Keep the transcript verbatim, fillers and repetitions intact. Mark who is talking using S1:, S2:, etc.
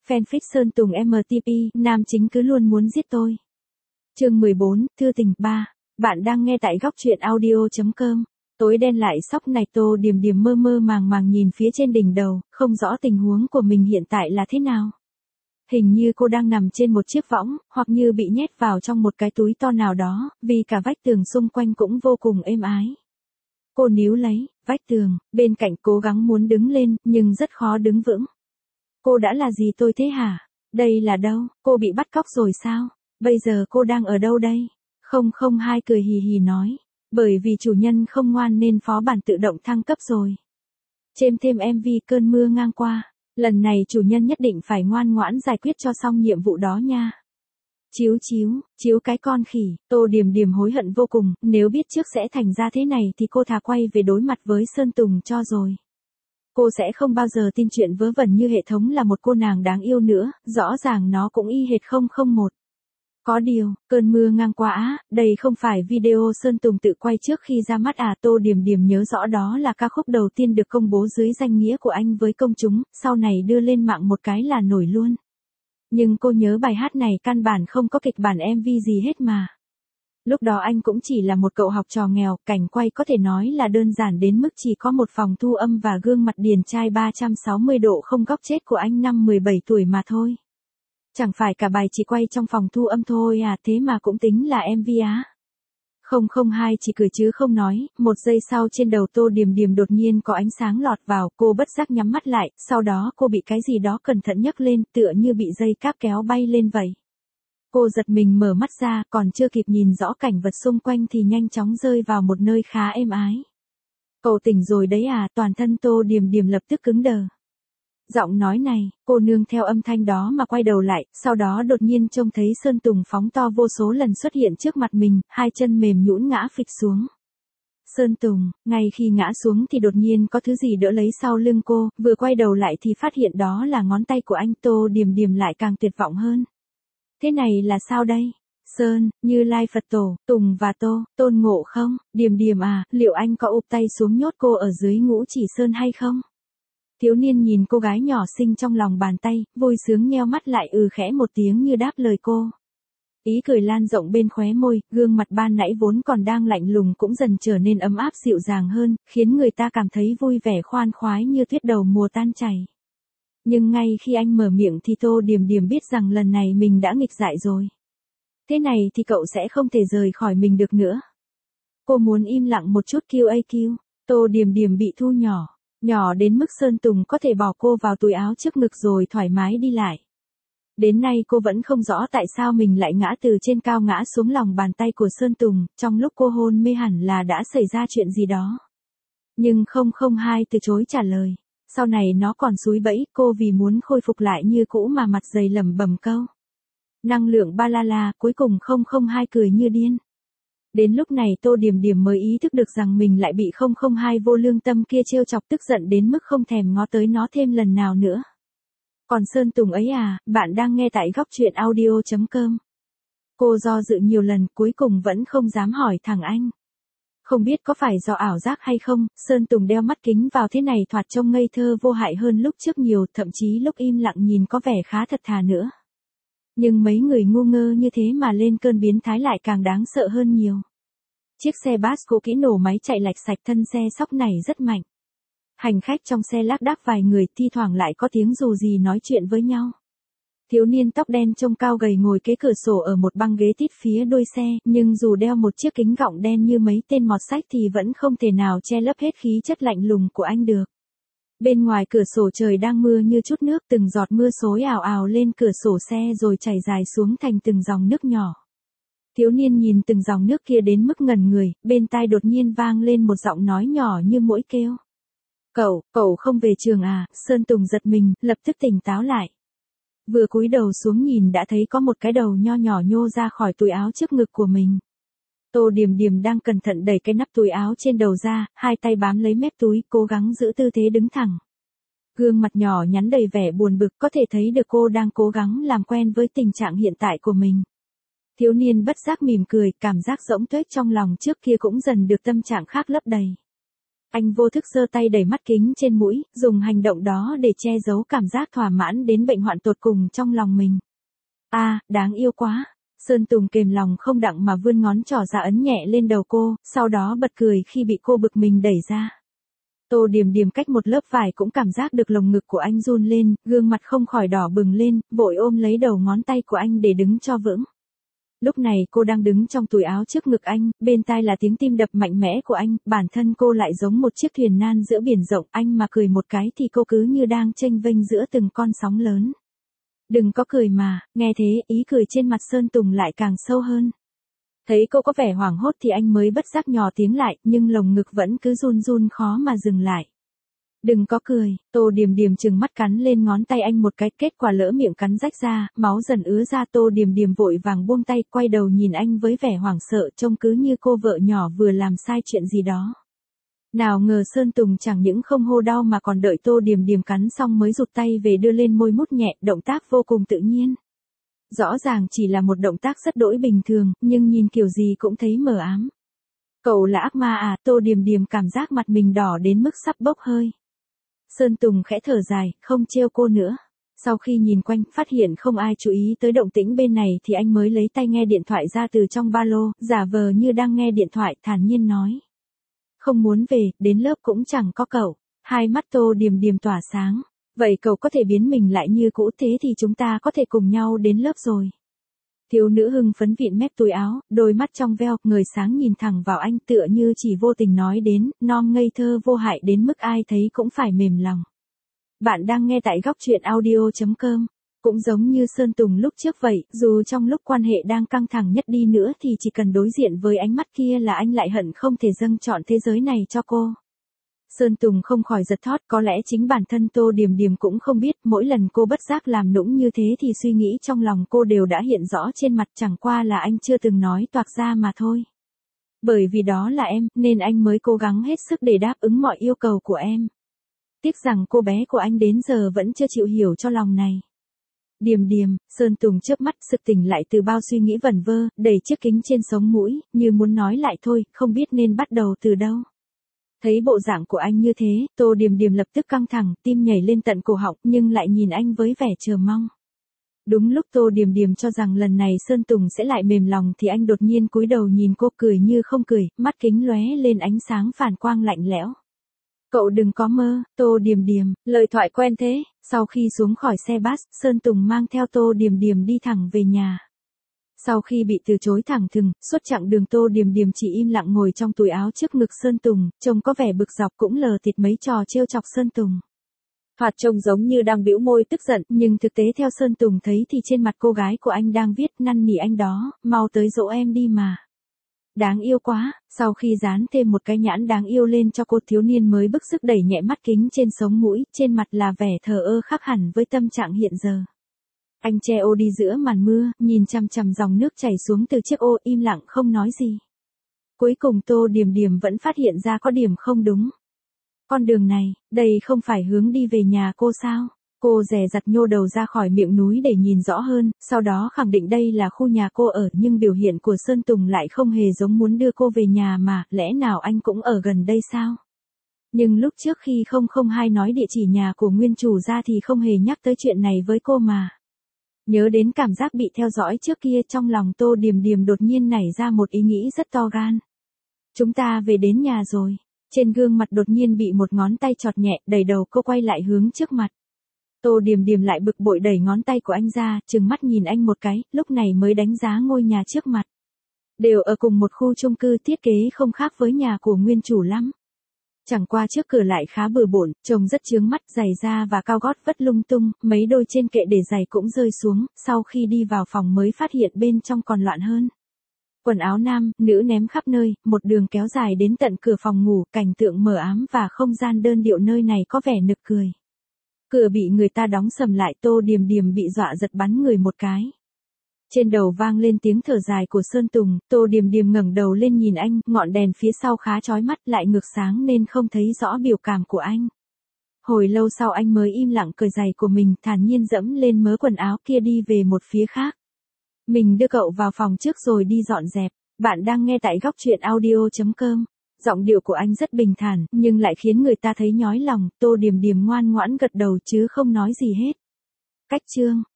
S1: Fanfic Sơn Tùng em tê pê, nam chính cứ luôn muốn giết tôi. Chương mười bốn, Thư tình ba. Bạn đang nghe tại góc truyện audio chấm com. Tối đen lại sóc này, Tô Điềm Điềm mơ mơ màng màng nhìn phía trên đỉnh đầu, không rõ tình huống của mình hiện tại là thế nào. Hình như cô đang nằm trên một chiếc võng, hoặc như bị nhét vào trong một cái túi to nào đó, vì cả vách tường xung quanh cũng vô cùng êm ái. Cô níu lấy vách tường, bên cạnh cố gắng muốn đứng lên, nhưng rất khó đứng vững. Cô đã là gì tôi thế hả? Đây là đâu? Cô bị bắt cóc rồi sao? Bây giờ cô đang ở đâu đây? không không hai cười hì hì nói. Bởi vì chủ nhân không ngoan nên phó bản tự động thăng cấp rồi. Chêm thêm em vê cơn mưa ngang qua. Lần này chủ nhân nhất định phải ngoan ngoãn giải quyết cho xong nhiệm vụ đó nha. Chíu chíu, chíu cái con khỉ, Tô Điềm Điềm hối hận vô cùng, nếu biết trước sẽ thành ra thế này thì cô thà quay về đối mặt với Sơn Tùng cho rồi. Cô sẽ không bao giờ tin chuyện vớ vẩn như hệ thống là một cô nàng đáng yêu nữa, rõ ràng nó cũng y hệt không không một. Có điều, cơn mưa ngang qua á, đây không phải video Sơn Tùng tự quay trước khi ra mắt à. Tô Điềm Điềm nhớ rõ đó là ca khúc đầu tiên được công bố dưới danh nghĩa của anh với công chúng, sau này đưa lên mạng một cái là nổi luôn. Nhưng cô nhớ bài hát này căn bản không có kịch bản em vê gì hết mà. Lúc đó anh cũng chỉ là một cậu học trò nghèo, cảnh quay có thể nói là đơn giản đến mức chỉ có một phòng thu âm và gương mặt điển trai ba trăm sáu mươi độ không góc chết của anh năm mười bảy tuổi mà thôi. Chẳng phải cả bài chỉ quay trong phòng thu âm thôi à, thế mà cũng tính là em vê á. không không hai chỉ cười chứ không nói, một giây sau trên đầu Tô Điềm Điềm đột nhiên có ánh sáng lọt vào, cô bất giác nhắm mắt lại, sau đó cô bị cái gì đó cẩn thận nhấc lên, tựa như bị dây cáp kéo bay lên vậy. Cô giật mình mở mắt ra, còn chưa kịp nhìn rõ cảnh vật xung quanh thì nhanh chóng rơi vào một nơi khá êm ái. Cậu tỉnh rồi đấy à, toàn thân Tô Điềm Điềm lập tức cứng đờ. Giọng nói này, cô nương theo âm thanh đó mà quay đầu lại, sau đó đột nhiên trông thấy Sơn Tùng phóng to vô số lần xuất hiện trước mặt mình, hai chân mềm nhũn ngã phịch xuống. Sơn Tùng, ngay khi ngã xuống thì đột nhiên có thứ gì đỡ lấy sau lưng cô, vừa quay đầu lại thì phát hiện đó là ngón tay của anh. Tô Điềm Điềm lại càng tuyệt vọng hơn. Thế này là sao đây? Sơn, Như Lai Phật Tổ, Tùng và Tô, Tôn Ngộ Không, Điềm Điềm à, liệu anh có ụp tay xuống nhốt cô ở dưới Ngũ Chỉ Sơn hay không? Thiếu niên nhìn cô gái nhỏ xinh trong lòng bàn tay, vui sướng nheo mắt lại ừ khẽ một tiếng như đáp lời cô. Ý cười lan rộng bên khóe môi, gương mặt ban nãy vốn còn đang lạnh lùng cũng dần trở nên ấm áp dịu dàng hơn, khiến người ta cảm thấy vui vẻ khoan khoái như tuyết đầu mùa tan chảy. Nhưng ngay khi anh mở miệng thì Tô Điềm Điềm biết rằng lần này mình đã nghịch dại rồi. Thế này thì cậu sẽ không thể rời khỏi mình được nữa. Cô muốn im lặng một chút quy a quy. Tô Điềm Điềm bị thu nhỏ. Nhỏ đến mức Sơn Tùng có thể bỏ cô vào túi áo trước ngực rồi thoải mái đi lại. Đến nay cô vẫn không rõ tại sao mình lại ngã từ trên cao ngã xuống lòng bàn tay của Sơn Tùng, trong lúc cô hôn mê hẳn là đã xảy ra chuyện gì đó. Nhưng không không hai từ chối trả lời. Sau này nó còn xúi bẫy cô vì muốn khôi phục lại như cũ mà mặt dày lẩm bẩm câu. Năng lượng ba la la, cuối cùng không không hai cười như điên. Đến lúc này Tô Điềm Điềm mới ý thức được rằng mình lại bị không không hai vô lương tâm kia trêu chọc tức giận đến mức không thèm ngó tới nó thêm lần nào nữa. Còn Sơn Tùng ấy à, bạn đang nghe tại góc truyện audio chấm com. Cô do dự nhiều lần cuối cùng vẫn không dám hỏi thằng anh. Không biết có phải do ảo giác hay không, Sơn Tùng đeo mắt kính vào thế này thoạt trông ngây thơ vô hại hơn lúc trước nhiều, thậm chí lúc im lặng nhìn có vẻ khá thật thà nữa. Nhưng mấy người ngu ngơ như thế mà lên cơn biến thái lại càng đáng sợ hơn nhiều. Chiếc xe bus cũ kỹ nổ máy chạy lạch sạch, thân xe sóc này rất mạnh. Hành khách trong xe lác đác vài người, thi thoảng lại có tiếng dù gì nói chuyện với nhau. Thiếu niên tóc đen trông cao gầy ngồi kế cửa sổ ở một băng ghế tít phía đuôi xe, nhưng dù đeo một chiếc kính gọng đen như mấy tên mọt sách thì vẫn không thể nào che lấp hết khí chất lạnh lùng của anh được. Bên ngoài cửa sổ trời đang mưa như chút nước, từng giọt mưa xối ào ào lên cửa sổ xe rồi chảy dài xuống thành từng dòng nước nhỏ. Thiếu niên nhìn từng dòng nước kia đến mức ngẩn người, bên tai đột nhiên vang lên một giọng nói nhỏ như muỗi kêu. Cậu, cậu không về trường à? Sơn Tùng giật mình, lập tức tỉnh táo lại. Vừa cúi đầu xuống nhìn đã thấy có một cái đầu nho nhỏ nhô ra khỏi túi áo trước ngực của mình. Tô Điềm Điềm đang cẩn thận đẩy cái nắp túi áo trên đầu ra, hai tay bám lấy mép túi, cố gắng giữ tư thế đứng thẳng. Gương mặt nhỏ nhắn đầy vẻ buồn bực, có thể thấy được cô đang cố gắng làm quen với tình trạng hiện tại của mình. Thiếu niên bất giác mỉm cười, cảm giác rỗng tuếch trong lòng trước kia cũng dần được tâm trạng khác lấp đầy. Anh vô thức giơ tay đẩy mắt kính trên mũi, dùng hành động đó để che giấu cảm giác thỏa mãn đến bệnh hoạn tột cùng trong lòng mình. À, đáng yêu quá. Sơn Tùng kềm lòng không đặng mà vươn ngón trỏ ra ấn nhẹ lên đầu cô, sau đó bật cười khi bị cô bực mình đẩy ra. Tô Điềm Điềm cách một lớp vải cũng cảm giác được lồng ngực của anh run lên, gương mặt không khỏi đỏ bừng lên, vội ôm lấy đầu ngón tay của anh để đứng cho vững. Lúc này cô đang đứng trong túi áo trước ngực anh, bên tai là tiếng tim đập mạnh mẽ của anh, bản thân cô lại giống một chiếc thuyền nan giữa biển rộng, anh mà cười một cái thì cô cứ như đang chênh vênh giữa từng con sóng lớn. Đừng có cười mà, nghe thế ý cười trên mặt Sơn Tùng lại càng sâu hơn. Thấy cô có vẻ hoảng hốt thì anh mới bất giác nhỏ tiếng lại, nhưng lồng ngực vẫn cứ run run khó mà dừng lại. Đừng có cười, Tô Điềm Điềm trừng mắt cắn lên ngón tay anh một cái, kết quả lỡ miệng cắn rách ra, máu dần ứa ra. Tô Điềm Điềm vội vàng buông tay, quay đầu nhìn anh với vẻ hoảng sợ, trông cứ như cô vợ nhỏ vừa làm sai chuyện gì đó. Nào ngờ Sơn Tùng chẳng những không hô đau mà còn đợi Tô Điềm Điềm cắn xong mới rụt tay về đưa lên môi mút nhẹ, động tác vô cùng tự nhiên. Rõ ràng chỉ là một động tác rất đỗi bình thường, nhưng nhìn kiểu gì cũng thấy mờ ám. Cậu là ác ma à? Tô Điềm Điềm cảm giác mặt mình đỏ đến mức sắp bốc hơi. Sơn Tùng khẽ thở dài, không trêu cô nữa. Sau khi nhìn quanh, phát hiện không ai chú ý tới động tĩnh bên này thì anh mới lấy tai nghe điện thoại ra từ trong ba lô, giả vờ như đang nghe điện thoại, thản nhiên nói. Không muốn về, đến lớp cũng chẳng có cậu. Hai mắt Tô Điềm Điềm tỏa sáng. Vậy cậu có thể biến mình lại như cũ, thế thì chúng ta có thể cùng nhau đến lớp rồi. Thiếu nữ hưng phấn vịn mép túi áo, đôi mắt trong veo, người sáng nhìn thẳng vào anh tựa như chỉ vô tình nói đến, non ngây thơ vô hại đến mức ai thấy cũng phải mềm lòng. Bạn đang nghe tại góc truyện audio chấm com. Cũng giống như Sơn Tùng lúc trước vậy, dù trong lúc quan hệ đang căng thẳng nhất đi nữa thì chỉ cần đối diện với ánh mắt kia là anh lại hận không thể dâng trọn thế giới này cho cô. Sơn Tùng không khỏi giật thót, có lẽ chính bản thân Tô Điềm Điềm cũng không biết, mỗi lần cô bất giác làm nũng như thế thì suy nghĩ trong lòng cô đều đã hiện rõ trên mặt, chẳng qua là anh chưa từng nói toạc ra mà thôi. Bởi vì đó là em, nên anh mới cố gắng hết sức để đáp ứng mọi yêu cầu của em. Tiếc rằng cô bé của anh đến giờ vẫn chưa chịu hiểu cho lòng này. Điềm Điềm, Sơn Tùng chớp mắt sực tỉnh lại từ bao suy nghĩ vẩn vơ, đẩy chiếc kính trên sống mũi, như muốn nói lại thôi, không biết nên bắt đầu từ đâu. Thấy bộ dạng của anh như thế, Tô Điềm Điềm lập tức căng thẳng, tim nhảy lên tận cổ họng, nhưng lại nhìn anh với vẻ chờ mong. Đúng lúc Tô Điềm Điềm cho rằng lần này Sơn Tùng sẽ lại mềm lòng thì anh đột nhiên cúi đầu nhìn cô, cười như không cười, mắt kính lóe lên ánh sáng phản quang lạnh lẽo. Cậu đừng có mơ, Tô Điềm Điềm, lời thoại quen thế. Sau khi xuống khỏi xe bus, Sơn Tùng mang theo Tô Điềm Điềm đi thẳng về nhà. Sau khi bị từ chối thẳng thừng, suốt chặng đường Tô Điềm Điềm chỉ im lặng ngồi trong túi áo trước ngực Sơn Tùng, trông có vẻ bực dọc cũng lờ thịt mấy trò trêu chọc Sơn Tùng. Thoạt trông giống như đang bĩu môi tức giận, nhưng thực tế theo Sơn Tùng thấy thì trên mặt cô gái của anh đang viết năn nỉ anh đó, mau tới dỗ em đi mà. Đáng yêu quá, sau khi dán thêm một cái nhãn đáng yêu lên cho cô, thiếu niên mới bức sức đẩy nhẹ mắt kính trên sống mũi, trên mặt là vẻ thờ ơ khác hẳn với tâm trạng hiện giờ. Anh che ô đi giữa màn mưa, nhìn chằm chằm dòng nước chảy xuống từ chiếc ô, im lặng không nói gì. Cuối cùng Tô Điềm Điềm vẫn phát hiện ra có điểm không đúng. Con đường này, đây không phải hướng đi về nhà cô sao? Cô dè dặt nhô đầu ra khỏi miệng núi để nhìn rõ hơn, sau đó khẳng định đây là khu nhà cô ở, nhưng biểu hiện của Sơn Tùng lại không hề giống muốn đưa cô về nhà mà, lẽ nào anh cũng ở gần đây sao? Nhưng lúc trước khi không không hai nói địa chỉ nhà của nguyên chủ ra thì không hề nhắc tới chuyện này với cô mà. Nhớ đến cảm giác bị theo dõi trước kia, trong lòng Tô Điềm Điềm đột nhiên nảy ra một ý nghĩ rất to gan. Chúng ta về đến nhà rồi. Trên gương mặt đột nhiên bị một ngón tay chọt nhẹ, đẩy đầu cô quay lại hướng trước mặt. Tô Điềm Điềm lại bực bội đẩy ngón tay của anh ra, trừng mắt nhìn anh một cái, lúc này mới đánh giá ngôi nhà trước mặt. Đều ở cùng một khu chung cư, thiết kế không khác với nhà của nguyên chủ lắm. Chẳng qua trước cửa lại khá bừa bộn, trông rất chướng mắt, giày da và cao gót vất lung tung, mấy đôi trên kệ để giày cũng rơi xuống, sau khi đi vào phòng mới phát hiện bên trong còn loạn hơn. Quần áo nam, nữ ném khắp nơi, một đường kéo dài đến tận cửa phòng ngủ, cảnh tượng mờ ám và không gian đơn điệu nơi này có vẻ nực cười. Cửa bị người ta đóng sầm lại, Tô Điềm Điềm bị dọa giật bắn người một cái. Trên đầu vang lên tiếng thở dài của Sơn Tùng, Tô Điềm Điềm ngẩng đầu lên nhìn anh, ngọn đèn phía sau khá chói mắt, lại ngược sáng nên không thấy rõ biểu cảm của anh. Hồi lâu sau anh mới im lặng cởi giày của mình, thản nhiên dẫm lên mớ quần áo kia đi về một phía khác. Mình đưa cậu vào phòng trước rồi đi dọn dẹp. Bạn đang nghe tại góc truyện audio chấm com. Giọng điệu của anh rất bình thản, nhưng lại khiến người ta thấy nhói lòng. Tô Điềm Điềm ngoan ngoãn gật đầu chứ không nói gì hết. Cách chương